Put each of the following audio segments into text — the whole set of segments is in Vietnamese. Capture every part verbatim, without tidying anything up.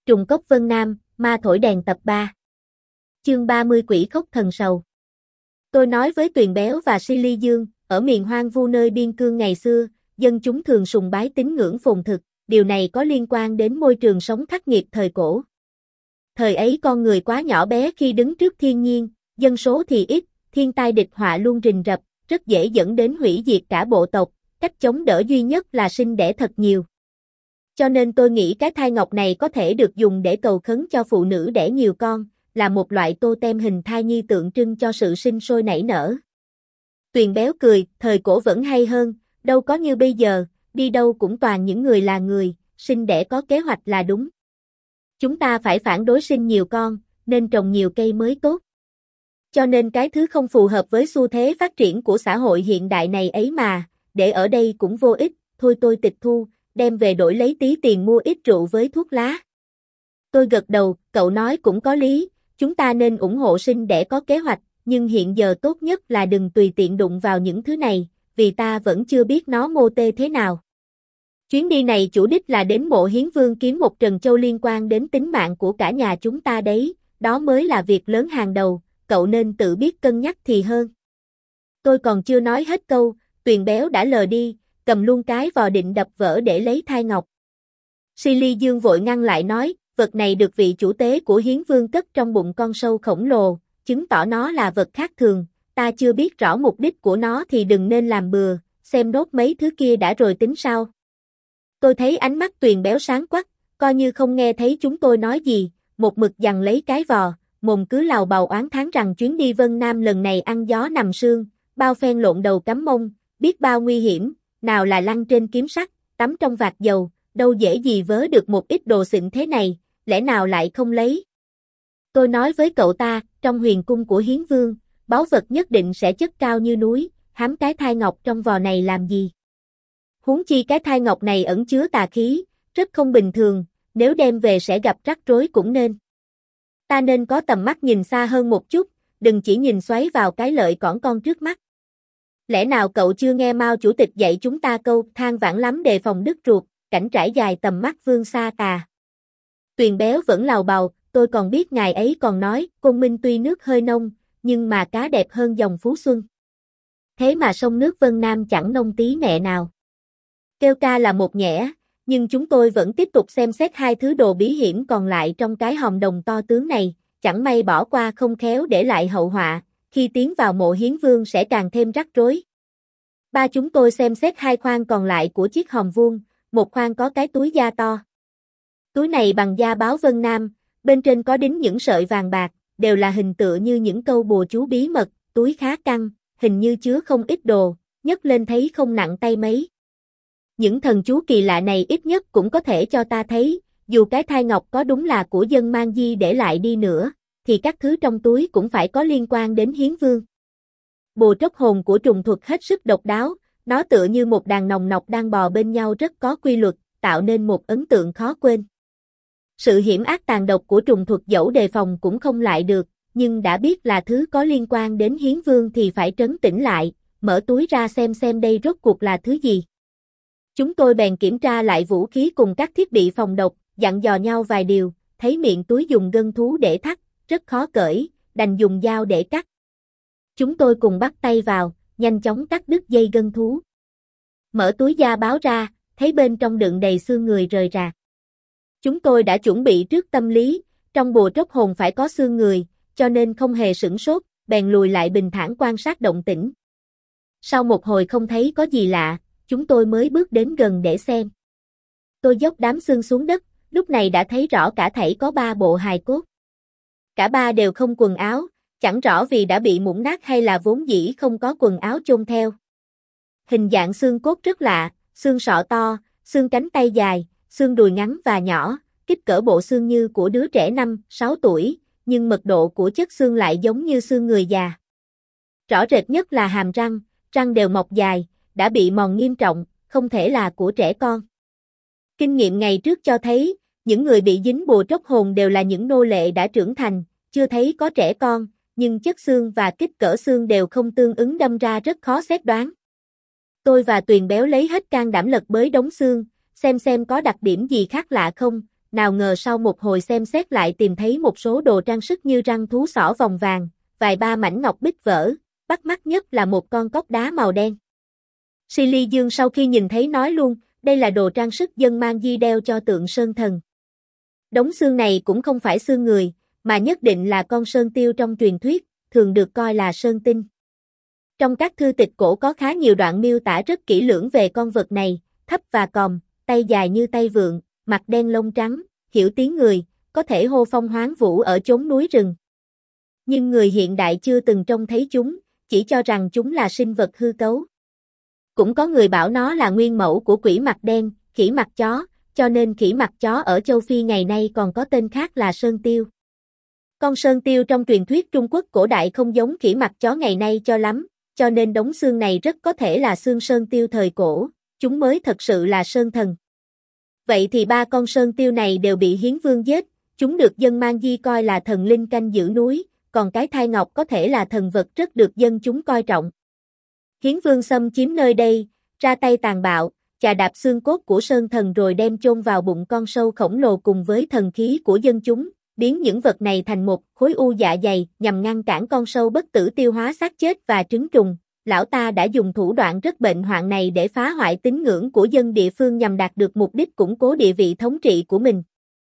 Trùng cốc Vân Nam, ma thổi đèn tập ba. Chương ba mươi Quỷ khốc thần sầu. Tôi nói với Tuyền Béo và Silly Dương, ở miền hoang vu nơi biên cương ngày xưa, dân chúng thường sùng bái tín ngưỡng phồn thực, điều này có liên quan đến môi trường sống khắc nghiệt thời cổ. Thời ấy con người quá nhỏ bé khi đứng trước thiên nhiên, dân số thì ít, thiên tai địch họa luôn rình rập, rất dễ dẫn đến hủy diệt cả bộ tộc, cách chống đỡ duy nhất là sinh đẻ thật nhiều. Cho nên tôi nghĩ cái thai ngọc này có thể được dùng để cầu khấn cho phụ nữ đẻ nhiều con, là một loại tô tem hình thai nhi tượng trưng cho sự sinh sôi nảy nở. Tuyền Béo cười, thời cổ vẫn hay hơn, đâu có như bây giờ, đi đâu cũng toàn những người là người, sinh đẻ có kế hoạch là đúng. Chúng ta phải phản đối sinh nhiều con, nên trồng nhiều cây mới tốt. Cho nên cái thứ không phù hợp với xu thế phát triển của xã hội hiện đại này ấy mà, để ở đây cũng vô ích, thôi tôi tịch thu, đem về đổi lấy tí tiền mua ít rượu với thuốc lá. Tôi gật đầu, cậu nói cũng có lý, chúng ta nên ủng hộ sinh đẻ có kế hoạch, nhưng hiện giờ tốt nhất là đừng tùy tiện đụng vào những thứ này, vì ta vẫn chưa biết nó mô tê thế nào. Chuyến đi này chủ đích là đến mộ Hiến Vương kiếm một trần châu liên quan đến tính mạng của cả nhà chúng ta đấy, đó mới là việc lớn hàng đầu, cậu nên tự biết cân nhắc thì hơn. Tôi còn chưa nói hết câu, Tuyền Béo đã lờ đi, cầm luôn cái vò định đập vỡ để lấy thai ngọc. Silly Dương vội ngăn lại nói, vật này được vị chủ tế của Hiến Vương cất trong bụng con sâu khổng lồ, chứng tỏ nó là vật khác thường, ta chưa biết rõ mục đích của nó thì đừng nên làm bừa, xem nốt mấy thứ kia đã rồi tính sau. Tôi thấy ánh mắt Tuyền Béo sáng quắc, coi như không nghe thấy chúng tôi nói gì, một mực giằng lấy cái vò, mồm cứ lào bào oán thán rằng chuyến đi Vân Nam lần này ăn gió nằm sương, bao phen lộn đầu cắm mông, biết bao nguy hiểm, nào là lăn trên kiếm sắt, tắm trong vạc dầu, đâu dễ gì vớ được một ít đồ xịn thế này, lẽ nào lại không lấy. Tôi nói với cậu ta, trong huyền cung của Hiến Vương, báu vật nhất định sẽ chất cao như núi, hám cái thai ngọc trong vò này làm gì. Huống chi cái thai ngọc này ẩn chứa tà khí, rất không bình thường, nếu đem về sẽ gặp rắc rối cũng nên. Ta nên có tầm mắt nhìn xa hơn một chút, đừng chỉ nhìn xoáy vào cái lợi cỏn con trước mắt. Lẽ nào cậu chưa nghe Mao chủ tịch dạy chúng ta câu than vãn lắm đề phòng đứt ruột, cảnh trải dài tầm mắt vương xa à. Tuyền Béo vẫn lào bào, tôi còn biết ngài ấy còn nói, Côn Minh tuy nước hơi nông, nhưng mà cá đẹp hơn dòng Phú Xuân. Thế mà sông nước Vân Nam chẳng nông tí mẹ nào. Kêu ca là một nhẽ, nhưng chúng tôi vẫn tiếp tục xem xét hai thứ đồ bí hiểm còn lại trong cái hòm đồng to tướng này, chẳng may bỏ qua không khéo để lại hậu họa, khi tiến vào mộ Hiến Vương sẽ càng thêm rắc rối. Ba chúng tôi xem xét hai khoang còn lại của chiếc hòm vuông, một khoang có cái túi da to. Túi này bằng da báo Vân Nam, bên trên có đính những sợi vàng bạc, đều là hình tựa như những câu bùa chú bí mật, túi khá căng, hình như chứa không ít đồ, nhấc lên thấy không nặng tay mấy. Những thần chú kỳ lạ này ít nhất cũng có thể cho ta thấy, dù cái thai ngọc có đúng là của dân Mang Di để lại đi nữa, thì các thứ trong túi cũng phải có liên quan đến Hiến Vương. Bùa tróc hồn của trùng thuật hết sức độc đáo, nó tựa như một đàn nòng nọc đang bò bên nhau rất có quy luật, tạo nên một ấn tượng khó quên. Sự hiểm ác tàn độc của trùng thuật dẫu đề phòng cũng không lại được, nhưng đã biết là thứ có liên quan đến Hiến Vương thì phải trấn tĩnh lại, mở túi ra xem xem đây rốt cuộc là thứ gì. Chúng tôi bèn kiểm tra lại vũ khí cùng các thiết bị phòng độc, dặn dò nhau vài điều, thấy miệng túi dùng gân thú để thắt, rất khó cởi, đành dùng dao để cắt. Chúng tôi cùng bắt tay vào, nhanh chóng cắt đứt dây gân thú. Mở túi da báo ra, thấy bên trong đựng đầy xương người rời rạc. Chúng tôi đã chuẩn bị trước tâm lý, trong bùa tróc hồn phải có xương người, cho nên không hề sửng sốt, bèn lùi lại bình thản quan sát động tĩnh. Sau một hồi không thấy có gì lạ, chúng tôi mới bước đến gần để xem. Tôi dốc đám xương xuống đất, lúc này đã thấy rõ cả thảy có ba bộ hài cốt. Cả ba đều không quần áo, chẳng rõ vì đã bị mủn nát hay là vốn dĩ không có quần áo chôn theo. Hình dạng xương cốt rất lạ, xương sọ to, xương cánh tay dài, xương đùi ngắn và nhỏ, kích cỡ bộ xương như của đứa trẻ năm, sáu tuổi, nhưng mật độ của chất xương lại giống như xương người già. Rõ rệt nhất là hàm răng, răng đều mọc dài, đã bị mòn nghiêm trọng, không thể là của trẻ con. Kinh nghiệm ngày trước cho thấy, những người bị dính bùa tróc hồn đều là những nô lệ đã trưởng thành, chưa thấy có trẻ con, nhưng chất xương và kích cỡ xương đều không tương ứng đâm ra rất khó xét đoán. Tôi và Tuyền Béo lấy hết can đảm lật bới đống xương, xem xem có đặc điểm gì khác lạ không, nào ngờ sau một hồi xem xét lại tìm thấy một số đồ trang sức như răng thú xỏ vòng vàng, vài ba mảnh ngọc bích vỡ, bắt mắt nhất là một con cốc đá màu đen. Silly Dương sau khi nhìn thấy nói luôn, đây là đồ trang sức dân mang di đeo cho tượng sơn thần. Đống xương này cũng không phải xương người, mà nhất định là con sơn tiêu trong truyền thuyết, thường được coi là sơn tinh. Trong các thư tịch cổ có khá nhiều đoạn miêu tả rất kỹ lưỡng về con vật này, thấp và còm, tay dài như tay vượn, mặt đen lông trắng, hiểu tiếng người, có thể hô phong hoán vũ ở chốn núi rừng. Nhưng người hiện đại chưa từng trông thấy chúng, chỉ cho rằng chúng là sinh vật hư cấu. Cũng có người bảo nó là nguyên mẫu của quỷ mặt đen, khỉ mặt chó, cho nên khỉ mặt chó ở châu Phi ngày nay còn có tên khác là sơn tiêu. Con sơn tiêu trong truyền thuyết Trung Quốc cổ đại không giống khỉ mặt chó ngày nay cho lắm, cho nên đống xương này rất có thể là xương sơn tiêu thời cổ, chúng mới thật sự là sơn thần. Vậy thì ba con sơn tiêu này đều bị Hiến Vương giết, chúng được dân Mang Di coi là thần linh canh giữ núi, còn cái thai ngọc có thể là thần vật rất được dân chúng coi trọng. Hiến Vương xâm chiếm nơi đây, ra tay tàn bạo, chà đạp xương cốt của sơn thần rồi đem chôn vào bụng con sâu khổng lồ cùng với thần khí của dân chúng, biến những vật này thành một khối u dạ dày nhằm ngăn cản con sâu bất tử tiêu hóa xác chết và trứng trùng. Lão ta đã dùng thủ đoạn rất bệnh hoạn này để phá hoại tín ngưỡng của dân địa phương nhằm đạt được mục đích củng cố địa vị thống trị của mình.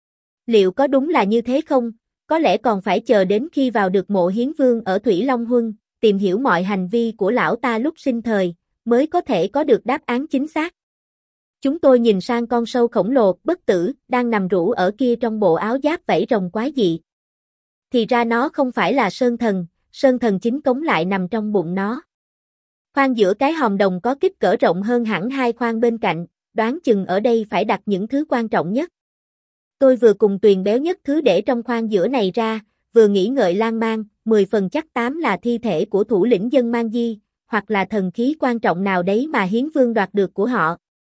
Liệu có đúng là như thế không? Có lẽ còn phải chờ đến khi vào được mộ Hiến Vương ở Thủy Long Huân, tìm hiểu mọi hành vi của lão ta lúc sinh thời, mới có thể có được đáp án chính xác. Chúng tôi nhìn sang con sâu khổng lồ, bất tử, đang nằm rũ ở kia trong bộ áo giáp vảy rồng quái dị. Thì ra nó không phải là sơn thần, sơn thần chính cống lại nằm trong bụng nó. Khoang giữa cái hòm đồng có kích cỡ rộng hơn hẳn hai khoang bên cạnh, đoán chừng ở đây phải đặt những thứ quan trọng nhất. Tôi vừa cùng Tuyền béo nhất thứ để trong khoang giữa này ra, vừa nghĩ ngợi lan man, mười phần chắc tám là thi thể của thủ lĩnh dân Mang Di, hoặc là thần khí quan trọng nào đấy mà Hiến Vương đoạt được của họ.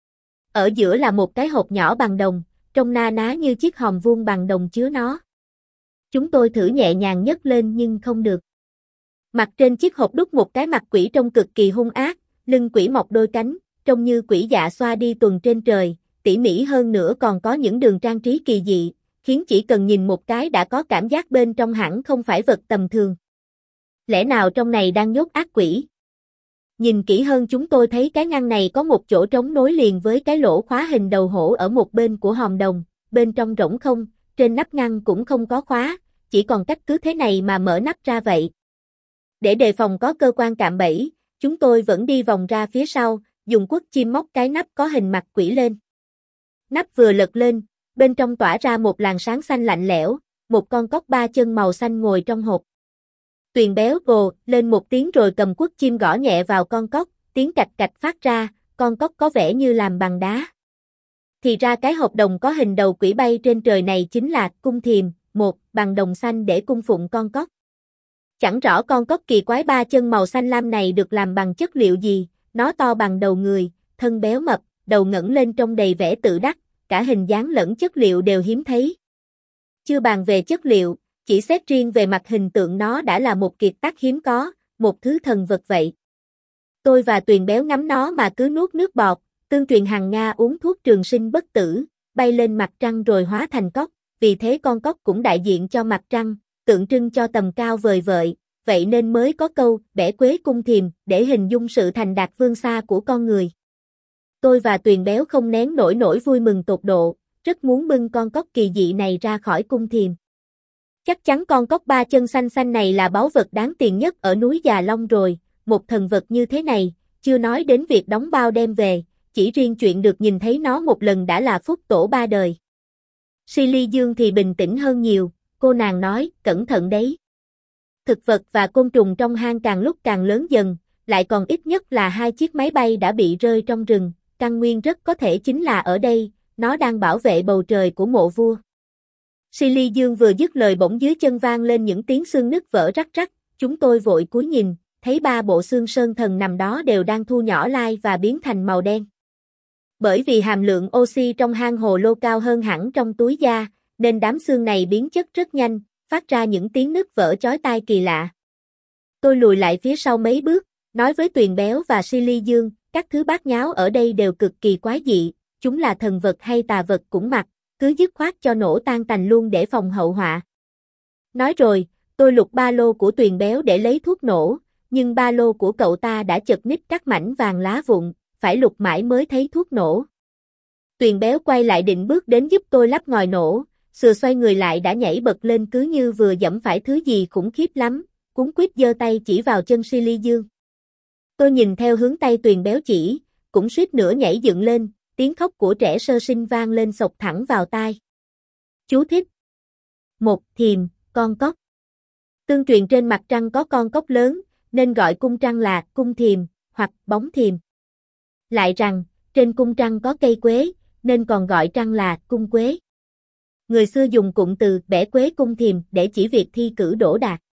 Ở giữa là một cái hộp nhỏ bằng đồng, trông na ná như chiếc hòm vuông bằng đồng chứa nó. Chúng tôi thử nhẹ nhàng nhấc lên nhưng không được. Mặt trên chiếc hộp đúc một cái mặt quỷ trông cực kỳ hung ác, lưng quỷ mọc đôi cánh, trông như quỷ dạ xoa đi tuần trên trời, tỉ mỉ hơn nữa còn có những đường trang trí kỳ dị, khiến chỉ cần nhìn một cái đã có cảm giác bên trong hẳn không phải vật tầm thường. Lẽ nào trong này đang nhốt ác quỷ? Nhìn kỹ hơn chúng tôi thấy cái ngăn này có một chỗ trống nối liền với cái lỗ khóa hình đầu hổ ở một bên của hòm đồng, bên trong rỗng không, trên nắp ngăn cũng không có khóa, chỉ còn cách cứ thế này mà mở nắp ra vậy. Để đề phòng có cơ quan cạm bẫy, chúng tôi vẫn đi vòng ra phía sau, dùng cuốc chim móc cái nắp có hình mặt quỷ lên. Nắp vừa lật lên, bên trong tỏa ra một làn sáng xanh lạnh lẽo, một con cóc ba chân màu xanh ngồi trong hộp. Tuyền béo gồ lên một tiếng rồi cầm cuốc chim gõ nhẹ vào con cóc, tiếng cạch cạch phát ra, con cóc có vẻ như làm bằng đá. Thì ra cái hộp đồng có hình đầu quỷ bay trên trời này chính là cung thiềm, một bằng đồng xanh để cung phụng con cóc. Chẳng rõ con cóc kỳ quái ba chân màu xanh lam này được làm bằng chất liệu gì, nó to bằng đầu người, thân béo mập, đầu ngẩng lên trông đầy vẻ tự đắc, cả hình dáng lẫn chất liệu đều hiếm thấy. Chưa bàn về chất liệu, chỉ xét riêng về mặt hình tượng nó đã là một kiệt tác hiếm có, một thứ thần vật vậy. Tôi và Tuyền béo ngắm nó mà cứ nuốt nước bọt, Tương Truyền hằng Nga uống thuốc trường sinh bất tử, bay lên mặt trăng rồi hóa thành cóc, vì thế con cóc cũng đại diện cho mặt trăng, tượng trưng cho tầm cao vời vợi, vậy nên mới có câu bẻ quế cung thiềm để hình dung sự thành đạt vươn xa của con người. Tôi và Tuyền béo không nén nổi nỗi vui mừng tột độ, rất muốn bưng con cóc kỳ dị này ra khỏi cung thiềm. Chắc chắn con cóc ba chân xanh xanh này là báu vật đáng tiền nhất ở núi Già Long rồi, một thần vật như thế này, chưa nói đến việc đóng bao đem về, chỉ riêng chuyện được nhìn thấy nó một lần đã là phúc tổ ba đời. Silly Dương thì bình tĩnh hơn nhiều, cô nàng nói, cẩn thận đấy. Thực vật và côn trùng trong hang càng lúc càng lớn dần, lại còn ít nhất là hai chiếc máy bay đã bị rơi trong rừng, căn nguyên rất có thể chính là ở đây, nó đang bảo vệ bầu trời của mộ vua. Silly Dương vừa dứt lời bỗng dưới chân vang lên những tiếng xương nứt vỡ rắc rắc, chúng tôi vội cúi nhìn, thấy ba bộ xương sơn thần nằm đó đều đang thu nhỏ lai và biến thành màu đen. Bởi vì hàm lượng oxy trong hang hồ lô cao hơn hẳn trong túi da, nên đám xương này biến chất rất nhanh, phát ra những tiếng nứt vỡ chói tai kỳ lạ. Tôi lùi lại phía sau mấy bước, nói với Tuyền béo và Silly Dương, các thứ bát nháo ở đây đều cực kỳ quái dị, chúng là thần vật hay tà vật cũng mặc, cứ dứt khoát cho nổ tan tành luôn để phòng hậu họa. Nói rồi, tôi lục ba lô của Tuyền Béo để lấy thuốc nổ, nhưng ba lô của cậu ta đã chật ních các mảnh vàng lá vụn, phải lục mãi mới thấy thuốc nổ. Tuyền Béo quay lại định bước đến giúp tôi lắp ngòi nổ, sừa xoay người lại đã nhảy bật lên cứ như vừa giẫm phải thứ gì khủng khiếp lắm, cuống quýt giơ tay chỉ vào chân Silly Dương. Tôi nhìn theo hướng tay Tuyền Béo chỉ, cũng suýt nữa nhảy dựng lên, tiếng khóc của trẻ sơ sinh vang lên xộc thẳng vào tai. Chú thích. Một Thiềm, con cóc. Tương truyền trên mặt trăng có con cóc lớn, nên gọi cung trăng là cung thiềm, hoặc bóng thiềm. Lại rằng, trên cung trăng có cây quế, nên còn gọi trăng là cung quế. Người xưa dùng cụm từ bẻ quế cung thiềm để chỉ việc thi cử đỗ đạt.